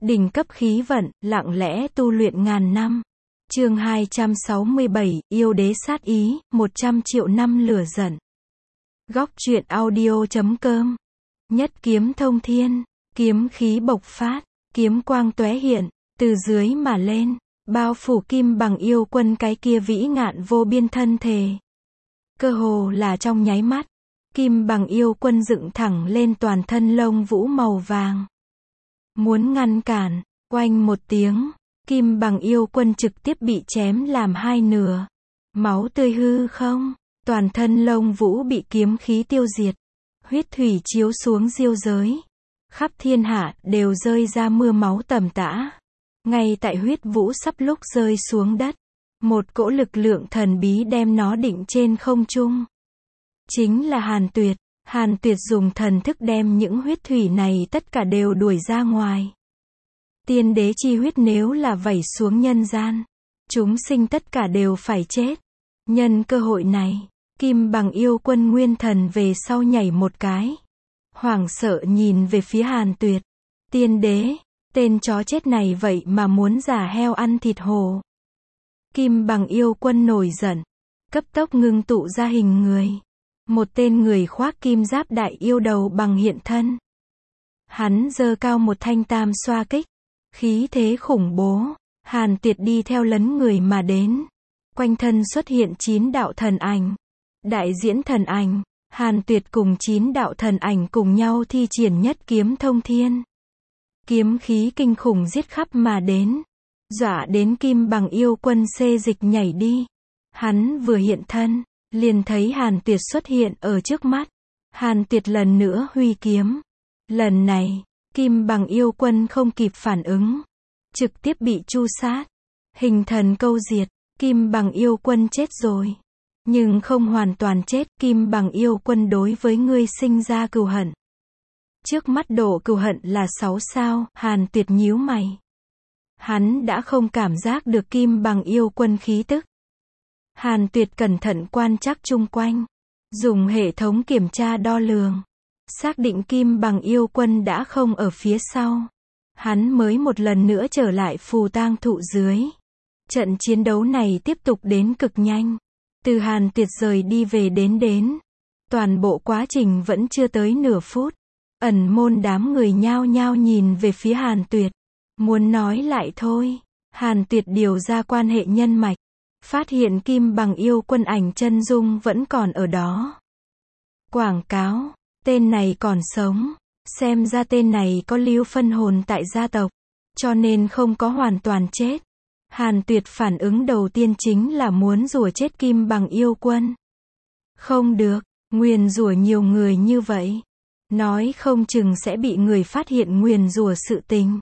Đỉnh cấp khí vận, lặng lẽ tu luyện ngàn năm. Chương 267, yêu đế sát ý, 100 triệu năm lửa giận. Góc truyện audio.com. Nhất kiếm thông thiên, kiếm khí bộc phát, kiếm quang tóe hiện, từ dưới mà lên, bao phủ Kim Bằng yêu quân cái kia vĩ ngạn vô biên thân thể. Cơ hồ là trong nháy mắt, Kim Bằng yêu quân dựng thẳng lên toàn thân lông vũ màu vàng. Muốn ngăn cản, oanh một tiếng, Kim Bằng yêu quân trực tiếp bị chém làm hai nửa. Máu tươi hư không, toàn thân lông vũ bị kiếm khí tiêu diệt. Huyết thủy chiếu xuống diêu giới. Khắp thiên hạ đều rơi ra mưa máu tầm tã. Ngay tại huyết vũ sắp lúc rơi xuống đất, một cỗ lực lượng thần bí đem nó định trên không trung. Chính là Hàn Tuyệt. Hàn Tuyệt dùng thần thức đem những huyết thủy này tất cả đều đuổi ra ngoài. Tiên đế chi huyết nếu là vẩy xuống nhân gian, chúng sinh tất cả đều phải chết. Nhân cơ hội này, Kim Bằng yêu quân nguyên thần về sau nhảy một cái. Hoảng sợ nhìn về phía Hàn Tuyệt. Tiên đế, tên chó chết này vậy mà muốn giả heo ăn thịt hổ. Kim Bằng yêu quân nổi giận, cấp tốc ngưng tụ ra hình người. Một tên người khoác kim giáp đại yêu đầu bằng hiện thân. Hắn giơ cao một thanh tam xoa kích, khí thế khủng bố. Hàn Tuyệt đi theo lấn người mà đến. Quanh thân xuất hiện 9 đạo thần ảnh. Đại diễn thần ảnh, Hàn Tuyệt cùng 9 đạo thần ảnh cùng nhau thi triển nhất kiếm thông thiên. Kiếm khí kinh khủng giết khắp mà đến, dọa đến Kim Bằng yêu quân xê dịch nhảy đi. Hắn vừa hiện thân, liền thấy Hàn Tuyệt xuất hiện ở trước mắt. Hàn Tuyệt lần nữa huy kiếm. Lần này, Kim Bằng yêu quân không kịp phản ứng, trực tiếp bị tru sát. Hình thần câu diệt, Kim Bằng yêu quân chết rồi. Nhưng không hoàn toàn chết, Kim Bằng yêu quân đối với ngươi sinh ra cừu hận. Trước mắt độ cừu hận là 6 sao, Hàn Tuyệt nhíu mày. Hắn đã không cảm giác được Kim Bằng yêu quân khí tức. Hàn Tuyệt cẩn thận quan trắc chung quanh, dùng hệ thống kiểm tra đo lường, xác định Kim Bằng yêu quân đã không ở phía sau. Hắn mới một lần nữa trở lại phù tang thụ dưới. Trận chiến đấu này tiếp tục đến cực nhanh. Từ Hàn Tuyệt rời đi về đến. Toàn bộ quá trình vẫn chưa tới nửa phút. Ẩn môn đám người nhao nhao nhìn về phía Hàn Tuyệt. Muốn nói lại thôi. Hàn Tuyệt điều ra quan hệ nhân mạch. Phát hiện Kim Bằng yêu quân ảnh chân dung vẫn còn ở đó. Quảng cáo, tên này còn sống. Xem ra tên này có lưu phân hồn tại gia tộc, cho nên không có hoàn toàn chết. Hàn Tuyệt phản ứng đầu tiên chính là muốn rủa chết Kim Bằng yêu quân. Không được, nguyền rủa nhiều người như vậy, nói không chừng sẽ bị người phát hiện nguyền rủa sự tình.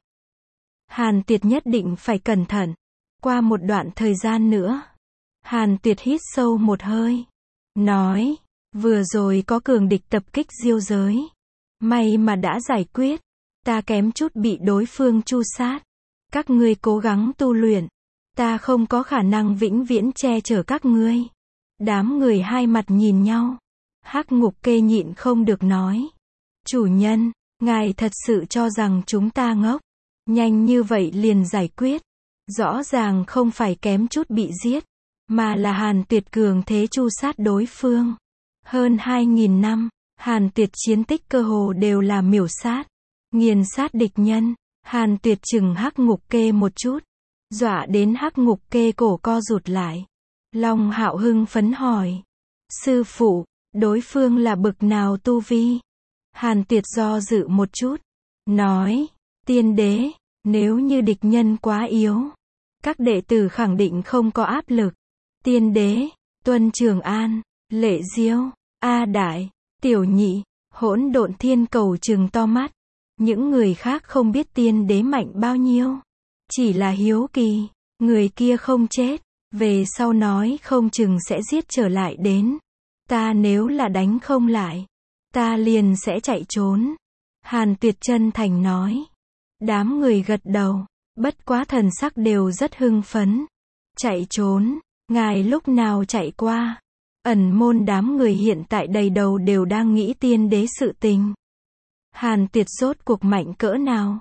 Hàn Tuyệt nhất định phải cẩn thận. Qua một đoạn thời gian nữa, Hàn Tuyệt hít sâu một hơi, nói, vừa rồi có cường địch tập kích diêu giới. May mà đã giải quyết, ta kém chút bị đối phương tru sát. Các ngươi cố gắng tu luyện, ta không có khả năng vĩnh viễn che chở các ngươi. Đám người hai mặt nhìn nhau. Hắc Ngục Kê nhịn không được nói, chủ nhân, ngài thật sự cho rằng chúng ta ngốc, nhanh như vậy liền giải quyết. Rõ ràng không phải kém chút bị giết, mà là Hàn Tuyệt cường thế tru sát đối phương. Hơn 2000 năm, Hàn Tuyệt chiến tích cơ hồ đều là miểu sát, nghiền sát địch nhân. Hàn Tuyệt chừng Hắc Ngục Kê một chút, dọa đến Hắc Ngục Kê cổ co rụt lại. Long Hạo hưng phấn hỏi, sư phụ, đối phương là bực nào tu vi? Hàn Tuyệt do dự một chút, nói, tiên đế, nếu như địch nhân quá yếu, các đệ tử khẳng định không có áp lực. Tiên đế, Tuân Trường An, Lệ Diêu, A Đại, Tiểu Nhị, Hỗn Độn Thiên Cầu trừng to mắt. Những người khác không biết tiên đế mạnh bao nhiêu, chỉ là hiếu kỳ. Người kia không chết, về sau nói không chừng sẽ giết trở lại đến. Ta nếu là đánh không lại, ta liền sẽ chạy trốn. Hàn Tuyệt chân thành nói. Đám người gật đầu, bất quá thần sắc đều rất hưng phấn. Chạy trốn, ngài lúc nào chạy qua? Ẩn môn đám người hiện tại đầy đầu đều đang nghĩ tiên đế sự tình. Hàn Tuyệt rốt cuộc mạnh cỡ nào?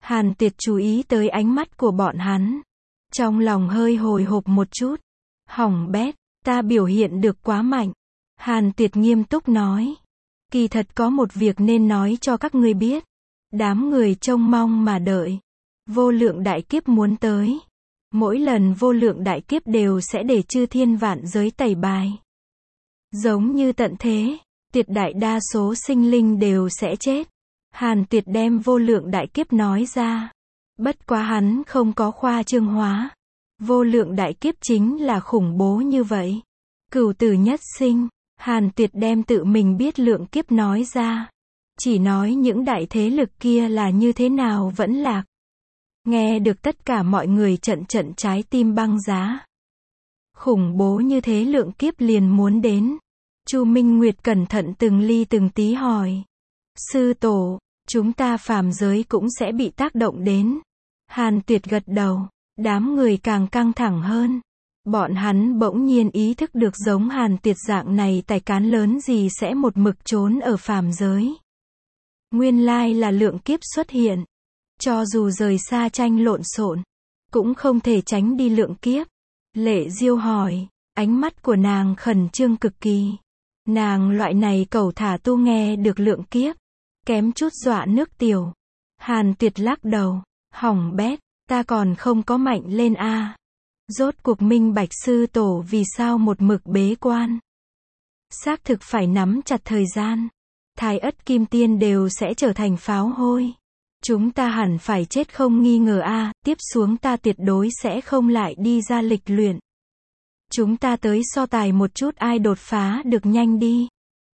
Hàn Tuyệt chú ý tới ánh mắt của bọn hắn. Trong lòng hơi hồi hộp một chút. Hỏng bét, ta biểu hiện được quá mạnh. Hàn Tuyệt nghiêm túc nói. Kỳ thật có một việc nên nói cho các ngươi biết. Đám người trông mong mà đợi. Vô lượng đại kiếp muốn tới. Mỗi lần vô lượng đại kiếp đều sẽ để chư thiên vạn giới tẩy bài. Giống như tận thế, tuyệt đại đa số sinh linh đều sẽ chết. Hàn Tuyệt đem vô lượng đại kiếp nói ra. Bất quá hắn không có khoa trương hóa. Vô lượng đại kiếp chính là khủng bố như vậy. Cửu tử nhất sinh, Hàn Tuyệt đem tự mình biết lượng kiếp nói ra. Chỉ nói những đại thế lực kia là như thế nào vẫn lạc. Nghe được tất cả mọi người trận trận trái tim băng giá. Khủng bố như thế lượng kiếp liền muốn đến. Chu Minh Nguyệt cẩn thận từng ly từng tí hỏi. Sư tổ, chúng ta phàm giới cũng sẽ bị tác động đến. Hàn Tuyệt gật đầu. Đám người càng căng thẳng hơn. Bọn hắn bỗng nhiên ý thức được giống Hàn Tuyệt dạng này tài cán lớn gì sẽ một mực trốn ở phàm giới. Nguyên lai là lượng kiếp xuất hiện. Cho dù rời xa tranh lộn xộn, cũng không thể tránh đi lượng kiếp. Lệ Diêu hỏi, ánh mắt của nàng khẩn trương cực kỳ. Nàng loại này cẩu thả tu nghe được lượng kiếp, kém chút dọa nước tiểu. Hàn Tuyệt lắc đầu, hỏng bét, ta còn không có mạnh lên a. Rốt cuộc minh bạch sư tổ vì sao một mực bế quan. Xác thực phải nắm chặt thời gian. Thái Ất Kim Tiên đều sẽ trở thành pháo hôi. Chúng ta hẳn phải chết không nghi ngờ a, tiếp xuống ta tuyệt đối sẽ không lại đi ra lịch luyện. Chúng ta tới so tài một chút ai đột phá được nhanh đi.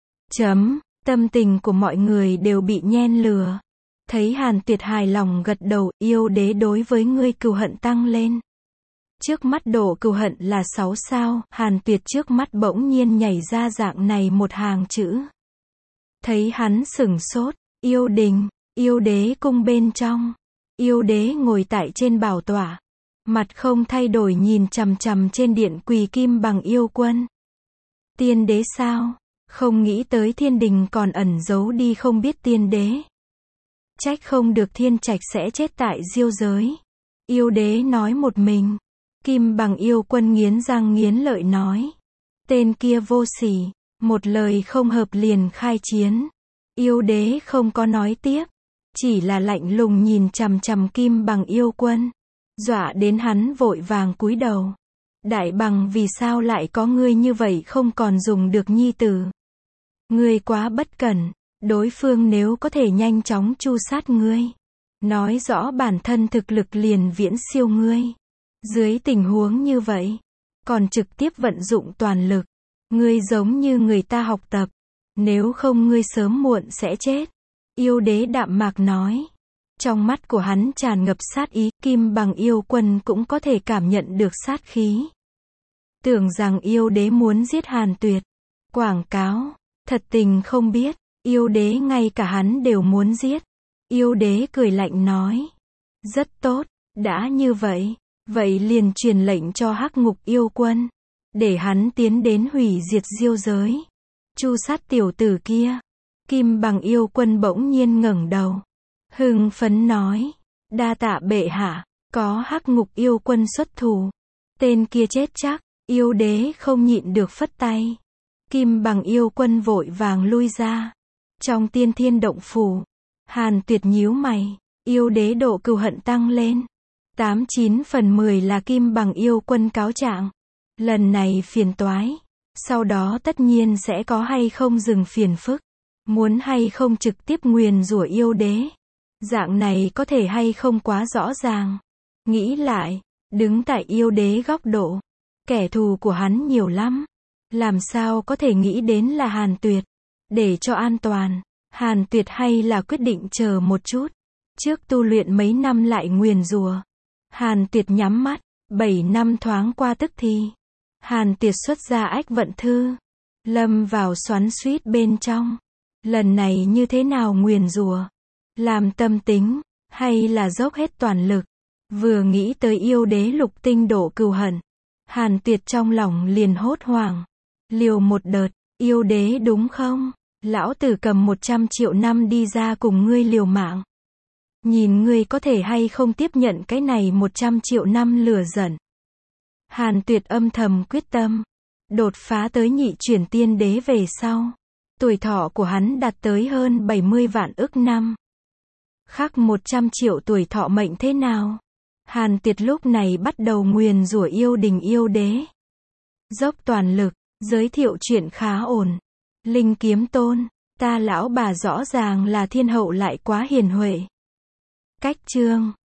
Tâm tình của mọi người đều bị nhen lửa. Thấy Hàn Tuyệt hài lòng gật đầu, yêu đế đối với ngươi cừu hận tăng lên. Trước mắt độ cừu hận là 6 sao, Hàn Tuyệt trước mắt bỗng nhiên nhảy ra dạng này một hàng chữ. Thấy hắn sửng sốt, yêu đình, yêu đế cung bên trong. Yêu đế ngồi tại trên bảo tọa. Mặt không thay đổi nhìn chằm chằm trên điện quỳ kim bằng yêu quân. Tiên đế sao? Không nghĩ tới thiên đình còn ẩn giấu đi không biết tiên đế. Trách không được thiên trạch sẽ chết tại diêu giới. Yêu đế nói một mình. Kim bằng yêu quân nghiến răng nghiến lợi nói. Tên kia vô sỉ, một lời không hợp liền khai chiến. Yêu đế không có nói tiếp. Chỉ là lạnh lùng nhìn chằm chằm kim bằng yêu quân. Dọa đến hắn vội vàng cúi đầu. Đại bằng vì sao lại có ngươi như vậy không còn dùng được nhi tử. Ngươi quá bất cẩn. Đối phương nếu có thể nhanh chóng tru sát ngươi. Nói rõ bản thân thực lực liền viễn siêu ngươi. Dưới tình huống như vậy. Còn trực tiếp vận dụng toàn lực. Ngươi giống như người ta học tập. Nếu không ngươi sớm muộn sẽ chết. Yêu đế đạm mạc nói. Trong mắt của hắn tràn ngập sát ý, kim bằng yêu quân cũng có thể cảm nhận được sát khí. Tưởng rằng yêu đế muốn giết Hàn Tuyệt. Quảng cáo, thật tình không biết, yêu đế ngay cả hắn đều muốn giết. Yêu đế cười lạnh nói. Rất tốt, đã như vậy, vậy liền truyền lệnh cho Hắc Ngục yêu quân. Để hắn tiến đến hủy diệt diêu giới. Chu sát tiểu tử kia. Kim bằng yêu quân bỗng nhiên ngẩng đầu. Hưng phấn nói. Đa tạ bệ hạ, có Hắc Ngục yêu quân xuất thủ. Tên kia chết chắc, yêu đế không nhịn được phất tay. Kim bằng yêu quân vội vàng lui ra. Trong tiên thiên động phủ, Hàn Tuyệt nhíu mày, yêu đế độ cừu hận tăng lên. 89/10 là kim bằng yêu quân cáo trạng. Lần này phiền toái. Sau đó tất nhiên sẽ có hay không dừng phiền phức. Muốn hay không trực tiếp nguyền rủa yêu đế. Dạng này có thể hay không quá rõ ràng. Nghĩ lại, đứng tại yêu đế góc độ. Kẻ thù của hắn nhiều lắm. Làm sao có thể nghĩ đến là Hàn Tuyệt. Để cho an toàn, Hàn Tuyệt hay là quyết định chờ một chút. Trước tu luyện mấy năm lại nguyền rủa. Hàn Tuyệt nhắm mắt, 7 năm thoáng qua tức thì. Hàn Tuyệt xuất ra ách vận thư. Lâm vào xoắn xuýt bên trong. Lần này như thế nào nguyền rủa? Làm tâm tính, hay là dốc hết toàn lực? Vừa nghĩ tới yêu đế lục tinh độ cừu hận. Hàn Tuyệt trong lòng liền hốt hoảng. Liều một đợt, yêu đế đúng không? Lão tử cầm 100 triệu năm đi ra cùng ngươi liều mạng. Nhìn ngươi có thể hay không tiếp nhận cái này 100 triệu năm lửa giận. Hàn Tuyệt âm thầm quyết tâm. Đột phá tới nhị chuyển tiên đế về sau. Tuổi thọ của hắn đạt tới hơn 70 vạn ức năm. Khắc 100 triệu tuổi thọ mệnh thế nào? Hàn Tuyệt lúc này bắt đầu nguyền rủa yêu đình yêu đế. Dốc toàn lực, giới thiệu chuyện khá ổn. Linh Kiếm Tôn, ta lão bà rõ ràng là thiên hậu lại quá hiền huệ. Cách chương